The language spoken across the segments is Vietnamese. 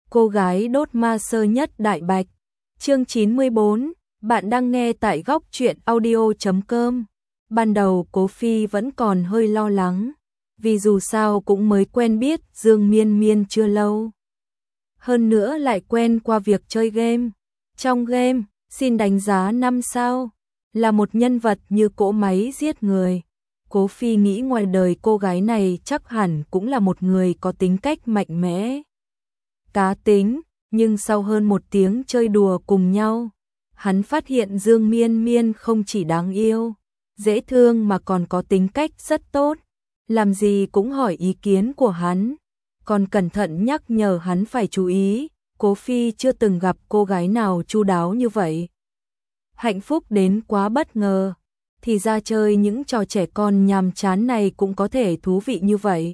Cô gái đốt ma sơ nhất đại bạch. Chương 94, bạn đang nghe tại góc truyện audio.com. Ban đầu Cố Phi vẫn còn hơi lo lắng, vì dù sao cũng mới quen biết Dương Miên Miên chưa lâu. Hơn nữa lại quen qua việc chơi game. Trong game, xin đánh giá 5 sao, là một nhân vật như cỗ máy giết người. Cố Phi nghĩ ngoài đời cô gái này chắc hẳn cũng là một người có tính cách mạnh mẽ, cá tính, nhưng sau hơn một tiếng chơi đùa cùng nhau, hắn phát hiện Dương Miên Miên không chỉ đáng yêu, dễ thương mà còn có tính cách rất tốt, làm gì cũng hỏi ý kiến của hắn, còn cẩn thận nhắc nhở hắn phải chú ý. Cố Phi chưa từng gặp cô gái nào chu đáo như vậy. Hạnh phúc đến quá bất ngờ, thì ra chơi những trò trẻ con nhàm chán này cũng có thể thú vị như vậy.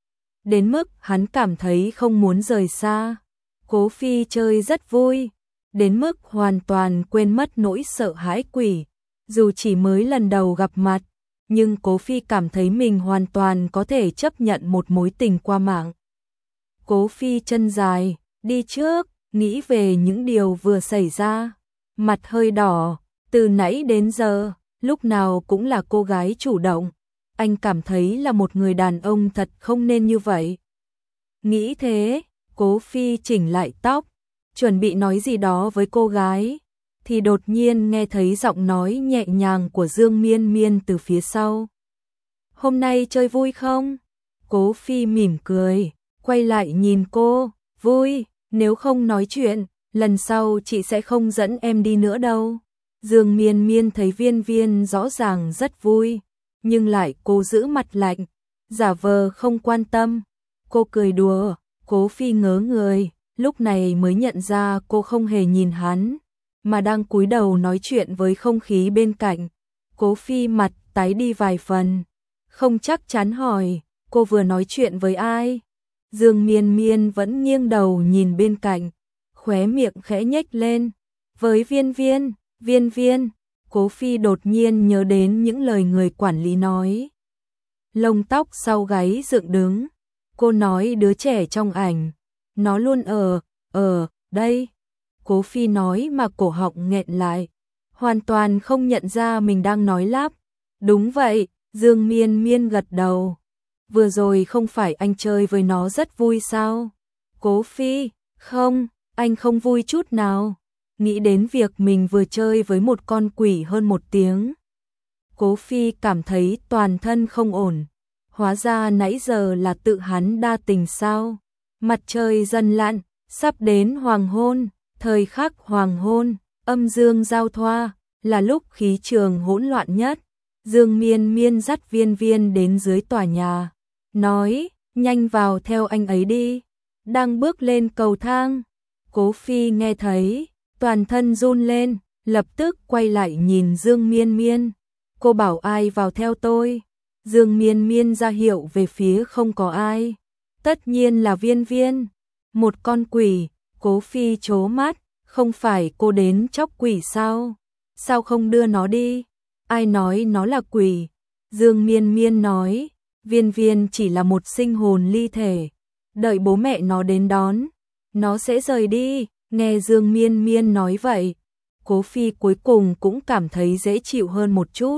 Đến mức hắn cảm thấy không muốn rời xa. Cố Phi chơi rất vui, đến mức hoàn toàn quên mất nỗi sợ hãi quỷ. Dù chỉ mới lần đầu gặp mặt, nhưng Cố Phi cảm thấy mình hoàn toàn có thể chấp nhận một mối tình qua mạng. Cố Phi chân dài, đi trước, nghĩ về những điều vừa xảy ra. Mặt hơi đỏ, từ nãy đến giờ, lúc nào cũng là cô gái chủ động. Anh cảm thấy là một người đàn ông thật không nên như vậy. Nghĩ thế, Cố Phi chỉnh lại tóc, chuẩn bị nói gì đó với cô gái, thì đột nhiên nghe thấy giọng nói nhẹ nhàng của Dương Miên Miên từ phía sau. Hôm nay chơi vui không? Cố Phi mỉm cười, quay lại nhìn cô, vui, nếu không nói chuyện, lần sau chị sẽ không dẫn em đi nữa đâu. Dương Miên Miên thấy Viên Viên rõ ràng rất vui, nhưng lại cố giữ mặt lạnh, giả vờ không quan tâm. Cô cười đùa, Cố Phi ngớ người, lúc này mới nhận ra cô không hề nhìn hắn, mà đang cúi đầu nói chuyện với không khí bên cạnh. Cố Phi mặt tái đi vài phần, không chắc chắn hỏi, cô vừa nói chuyện với ai? Dương Miên Miên vẫn nghiêng đầu nhìn bên cạnh, khóe miệng khẽ nhếch lên, với Viên Viên. Viên Viên. Cố Phi đột nhiên nhớ đến những lời người quản lý nói. Lông tóc sau gáy dựng đứng. Cô nói đứa trẻ trong ảnh, nó luôn ở đây. Cố Phi nói mà cổ họng nghẹn lại, hoàn toàn không nhận ra mình đang nói lắp. Đúng vậy, Dương Miên Miên gật đầu. Vừa rồi không phải anh chơi với nó rất vui sao? Cố Phi, không, anh không vui chút nào. Nghĩ đến việc mình vừa chơi với một con quỷ hơn một tiếng, Cố Phi cảm thấy toàn thân không ổn. Hóa ra nãy giờ là tự hắn đa tình sao? Mặt trời dần lặn, sắp đến hoàng hôn, thời khắc hoàng hôn, âm dương giao thoa, là lúc khí trường hỗn loạn nhất. Dương Miên Miên dắt Viên Viên đến dưới tòa nhà, nói, nhanh vào theo anh ấy đi. Đang bước lên cầu thang, Cố Phi nghe thấy, toàn thân run lên, lập tức quay lại nhìn Dương Miên Miên. Cô bảo ai vào theo tôi? Dương Miên Miên ra hiệu về phía không có ai. Tất nhiên là Viên Viên. Một con quỷ. Cố Phi trố mắt, không phải cô đến chóc quỷ sao? Sao không đưa nó đi? Ai nói nó là quỷ? Dương Miên Miên nói, Viên Viên chỉ là một sinh hồn ly thể. Đợi bố mẹ nó đến đón, nó sẽ rời đi. Nghe Dương Miên Miên nói vậy, Cố Phi cuối cùng cũng cảm thấy dễ chịu hơn một chút.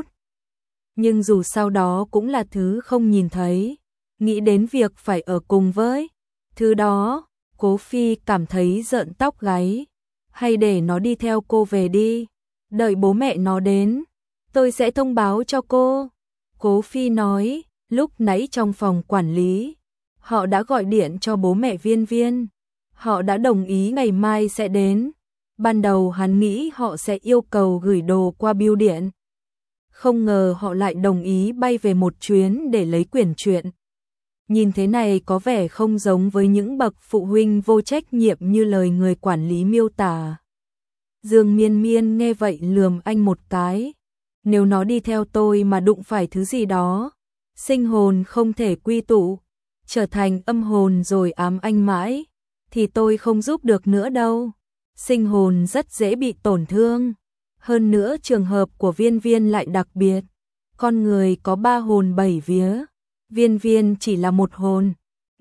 Nhưng dù sau đó cũng là thứ không nhìn thấy, nghĩ đến việc phải ở cùng với thứ đó, Cố Phi cảm thấy rợn tóc gáy. Hay để nó đi theo cô về đi, đợi bố mẹ nó đến, tôi sẽ thông báo cho cô. Cố Phi nói, lúc nãy trong phòng quản lý, họ đã gọi điện cho bố mẹ Viên Viên. Họ đã đồng ý ngày mai sẽ đến. Ban đầu hắn nghĩ họ sẽ yêu cầu gửi đồ qua bưu điện. Không ngờ họ lại đồng ý bay về một chuyến để lấy quyển truyện. Nhìn thế này có vẻ không giống với những bậc phụ huynh vô trách nhiệm như lời người quản lý miêu tả. Dương Miên Miên nghe vậy lườm anh một cái. Nếu nó đi theo tôi mà đụng phải thứ gì đó, sinh hồn không thể quy tụ, trở thành âm hồn rồi ám anh mãi, thì tôi không giúp được nữa đâu. Sinh hồn rất dễ bị tổn thương. Hơn nữa trường hợp của Viên Viên lại đặc biệt. Con người có 3 hồn 7 vía. Viên Viên chỉ là một hồn.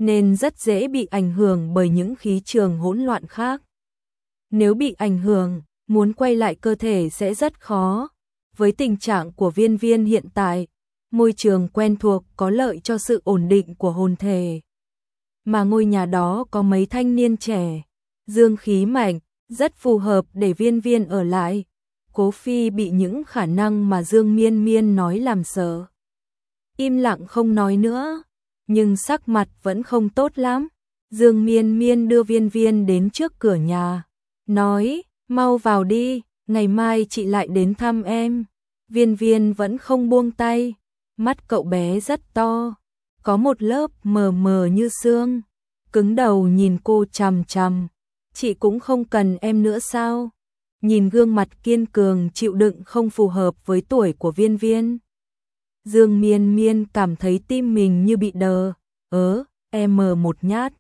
nên rất dễ bị ảnh hưởng bởi những khí trường hỗn loạn khác. Nếu bị ảnh hưởng, muốn quay lại cơ thể sẽ rất khó. Với tình trạng của Viên Viên hiện tại, môi trường quen thuộc có lợi cho sự ổn định của hồn thể. Mà ngôi nhà đó có mấy thanh niên trẻ, dương khí mạnh, rất phù hợp để Viên Viên ở lại. Cố Phi bị những khả năng mà Dương Miên Miên nói làm sợ. Im lặng không nói nữa, nhưng sắc mặt vẫn không tốt lắm. Dương Miên Miên đưa Viên Viên đến trước cửa nhà, nói, mau vào đi, ngày mai chị lại đến thăm em. Viên Viên vẫn không buông tay, mắt cậu bé rất to, có một lớp mờ mờ như sương, cứng đầu nhìn cô chằm chằm. Chị cũng không cần em nữa sao? Nhìn gương mặt kiên cường chịu đựng không phù hợp với tuổi của Viên Viên. Dương Miên Miên cảm thấy tim mình như bị đờ, em một nhát.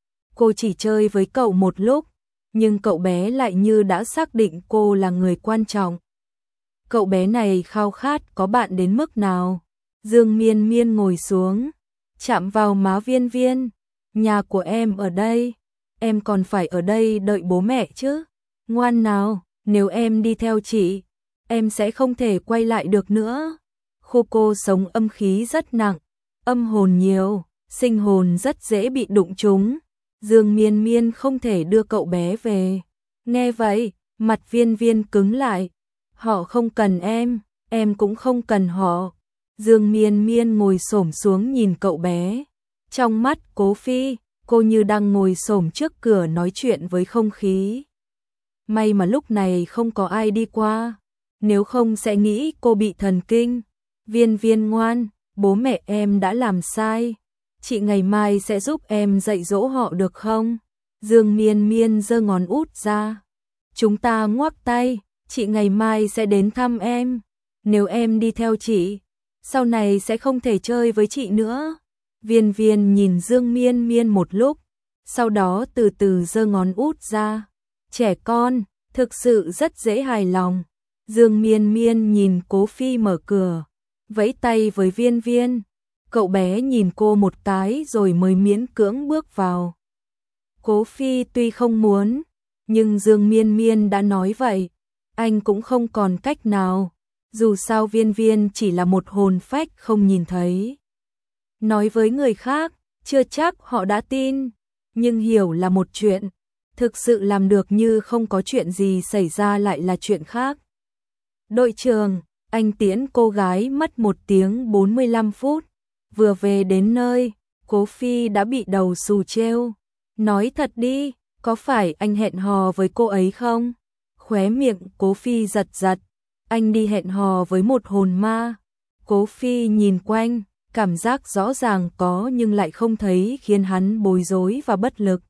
Cô chỉ chơi với cậu một lúc, nhưng cậu bé lại như đã xác định cô là người quan trọng. Cậu bé này khao khát có bạn đến mức nào? Dương Miên Miên ngồi xuống, chạm vào má Viên Viên. Nhà của em ở đây, em còn phải ở đây đợi bố mẹ chứ. Ngoan nào, nếu em đi theo chị, em sẽ không thể quay lại được nữa. Khu cô sống âm khí rất nặng, âm hồn nhiều, sinh hồn rất dễ bị đụng trúng. Dương Miên Miên không thể đưa cậu bé về. Nghe vậy, mặt Viên Viên cứng lại. Họ không cần em cũng không cần họ. Dương Miên Miên ngồi xổm xuống nhìn cậu bé. Trong mắt Cố Phi, cô như đang ngồi xổm trước cửa nói chuyện với không khí. May mà lúc này không có ai đi qua, nếu không sẽ nghĩ cô bị thần kinh. Viên Viên ngoan, bố mẹ em đã làm sai. Chị ngày mai sẽ giúp em dạy dỗ họ được không? Dương Miên Miên giơ ngón út ra. Chúng ta ngoắc tay, chị ngày mai sẽ đến thăm em. Nếu em đi theo chị, sau này sẽ không thể chơi với chị nữa. Viên Viên nhìn Dương Miên Miên một lúc, sau đó từ từ giơ ngón út ra. Trẻ con, thực sự rất dễ hài lòng. Dương Miên Miên nhìn Cố Phi mở cửa, vẫy tay với Viên Viên. Cậu bé nhìn cô một cái rồi mới miễn cưỡng bước vào. Cố Phi tuy không muốn, nhưng Dương Miên Miên đã nói vậy, anh cũng không còn cách nào. Dù sao Viên Viên chỉ là một hồn phách không nhìn thấy. Nói với người khác, chưa chắc họ đã tin, nhưng hiểu là một chuyện, thực sự làm được như không có chuyện gì xảy ra lại là chuyện khác. Đội trưởng, anh tiễn cô gái mất 1 tiếng 45 phút. Vừa về đến nơi, Cố Phi đã bị đầu xù treo. Nói thật đi, có phải anh hẹn hò với cô ấy không? Khóe miệng Cố Phi giật giật. Anh đi hẹn hò với một hồn ma. Cố Phi nhìn quanh, cảm giác rõ ràng có nhưng lại không thấy khiến hắn bối rối và bất lực.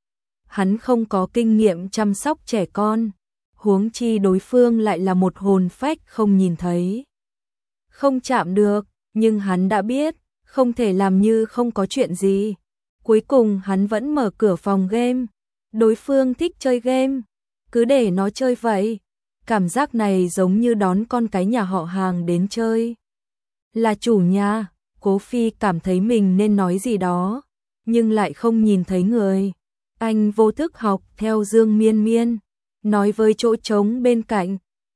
Hắn không có kinh nghiệm chăm sóc trẻ con, huống chi đối phương lại là một hồn phách không nhìn thấy. Không chạm được, nhưng hắn đã biết, không thể làm như không có chuyện gì. Cuối cùng hắn vẫn mở cửa phòng game. Đối phương thích chơi game, cứ để nó chơi vậy. Cảm giác này giống như đón con cái nhà họ hàng đến chơi. Là chủ nhà, Cố Phi cảm thấy mình nên nói gì đó, nhưng lại không nhìn thấy người. Anh vô thức học theo Dương Miên Miên, nói với chỗ trống bên cạnh.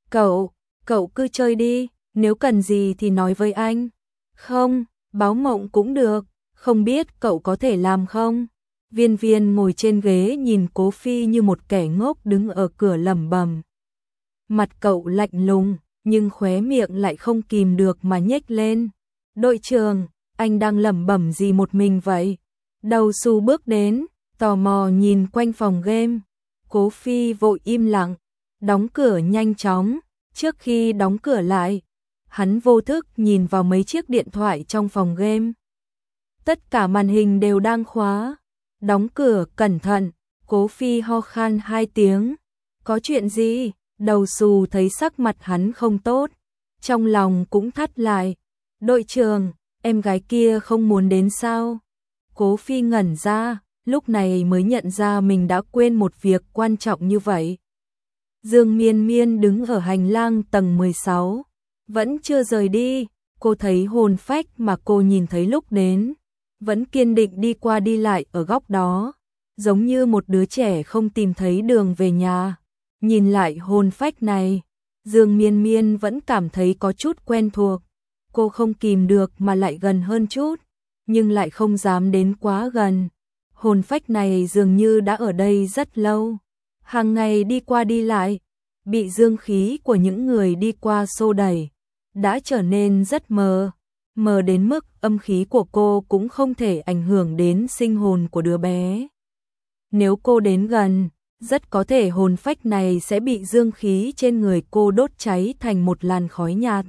Cậu cứ chơi đi, nếu cần gì thì nói với anh. Không, báo mộng cũng được, không biết cậu có thể làm không? Viên Viên ngồi trên ghế nhìn Cố Phi như một kẻ ngốc đứng ở cửa lẩm bẩm. Mặt cậu lạnh lùng, nhưng khóe miệng lại không kìm được mà nhếch lên. Đội trưởng, anh đang lẩm bẩm gì một mình vậy? Đầu xu bước đến, tò mò nhìn quanh phòng game. Cố Phi vội im lặng, đóng cửa nhanh chóng. Trước khi đóng cửa lại, hắn vô thức nhìn vào mấy chiếc điện thoại trong phòng game. Tất cả màn hình đều đang khóa. Đóng cửa cẩn thận, Cố Phi ho khan 2 tiếng. Có chuyện gì? Đầu xù thấy sắc mặt hắn không tốt, trong lòng cũng thắt lại. Đội trưởng, em gái kia không muốn đến sao? Cố Phi ngẩn ra, lúc này mới nhận ra mình đã quên một việc quan trọng như vậy. Dương Miên Miên đứng ở hành lang tầng 16, vẫn chưa rời đi. Cô thấy hồn phách mà cô nhìn thấy lúc đến, vẫn kiên định đi qua đi lại ở góc đó, giống như một đứa trẻ không tìm thấy đường về nhà. Nhìn lại hồn phách này, Dương Miên Miên vẫn cảm thấy có chút quen thuộc. Cô không kìm được mà lại gần hơn chút, nhưng lại không dám đến quá gần. Hồn phách này dường như đã ở đây rất lâu, hàng ngày đi qua đi lại, bị dương khí của những người đi qua xô đẩy, đã trở nên rất mờ, mờ đến mức âm khí của cô cũng không thể ảnh hưởng đến sinh hồn của đứa bé. Nếu cô đến gần, rất có thể hồn phách này sẽ bị dương khí trên người cô đốt cháy thành một làn khói nhạt.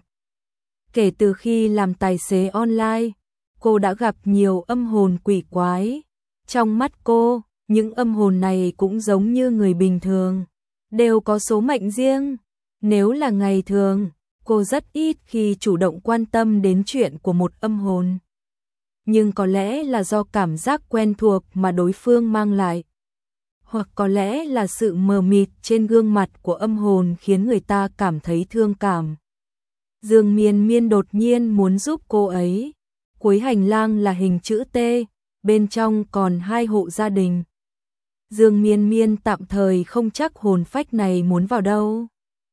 Kể từ khi làm tài xế online, cô đã gặp nhiều âm hồn quỷ quái. Trong mắt cô, những âm hồn này cũng giống như người bình thường, đều có số mệnh riêng. Nếu là ngày thường, cô rất ít khi chủ động quan tâm đến chuyện của một âm hồn. Nhưng có lẽ là do cảm giác quen thuộc mà đối phương mang lại, hoặc có lẽ là sự mờ mịt trên gương mặt của âm hồn khiến người ta cảm thấy thương cảm. Dương Miên Miên đột nhiên muốn giúp cô ấy. Cuối hành lang là hình chữ T, bên trong còn 2 hộ gia đình. Dương Miên Miên tạm thời không chắc hồn phách này muốn vào đâu.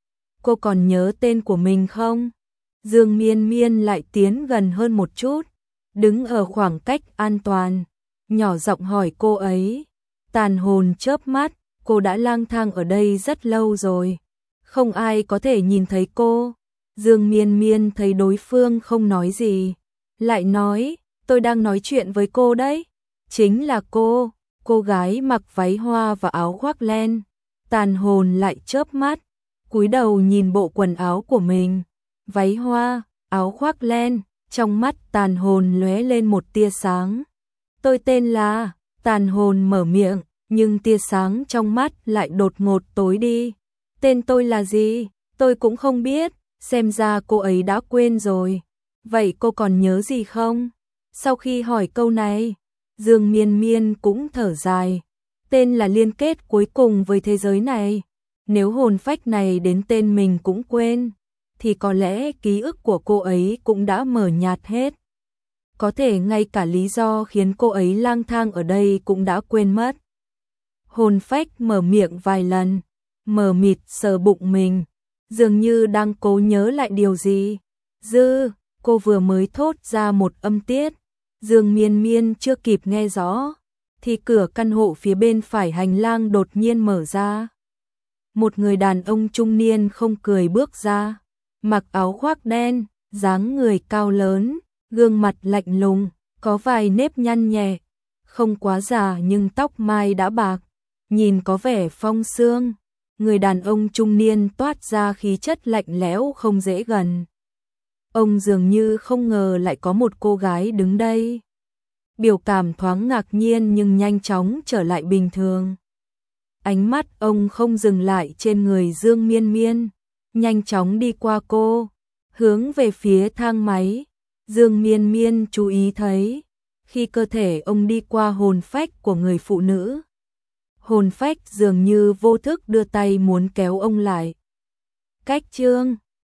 Cô còn nhớ tên của mình không? Dương Miên Miên lại tiến gần hơn một chút, đứng ở khoảng cách an toàn, nhỏ giọng hỏi cô ấy. Tàn hồn chớp mắt, cô đã lang thang ở đây rất lâu rồi, không ai có thể nhìn thấy cô. Dương Miên Miên thấy đối phương không nói gì, lại nói, tôi đang nói chuyện với cô đấy. Chính là cô gái mặc váy hoa và áo khoác len. Tàn hồn lại chớp mắt, cúi đầu nhìn bộ quần áo của mình, váy hoa, áo khoác len, trong mắt tàn hồn lóe lên một tia sáng. Tôi tên là, tàn hồn mở miệng, nhưng tia sáng trong mắt lại đột ngột tối đi. Tên tôi là gì? Tôi cũng không biết, xem ra cô ấy đã quên rồi. Vậy cô còn nhớ gì không? Sau khi hỏi câu này, Dương Miên Miên cũng thở dài. Tên là liên kết cuối cùng với thế giới này. Nếu hồn phách này đến tên mình cũng quên, thì có lẽ ký ức của cô ấy cũng đã mờ nhạt hết. Có thể ngay cả lý do khiến cô ấy lang thang ở đây cũng đã quên mất. Hồn phách mở miệng vài lần, mờ mịt sờ bụng mình, dường như đang cố nhớ lại điều gì. Cô vừa mới thốt ra một âm tiết. Dương Miên Miên chưa kịp nghe rõ, thì cửa căn hộ phía bên phải hành lang đột nhiên mở ra. Một người đàn ông trung niên không cười bước ra, mặc áo khoác đen, dáng người cao lớn, gương mặt lạnh lùng, có vài nếp nhăn nhẹ, không quá già nhưng tóc mai đã bạc, nhìn có vẻ phong sương. Người đàn ông trung niên toát ra khí chất lạnh lẽo không dễ gần. Ông dường như không ngờ lại có một cô gái đứng đây. Biểu cảm thoáng ngạc nhiên nhưng nhanh chóng trở lại bình thường. Ánh mắt ông không dừng lại trên người Dương Miên Miên, nhanh chóng đi qua cô, hướng về phía thang máy. Dương Miên Miên chú ý thấy, khi cơ thể ông đi qua hồn phách của người phụ nữ, hồn phách dường như vô thức đưa tay muốn kéo ông lại. Cách chương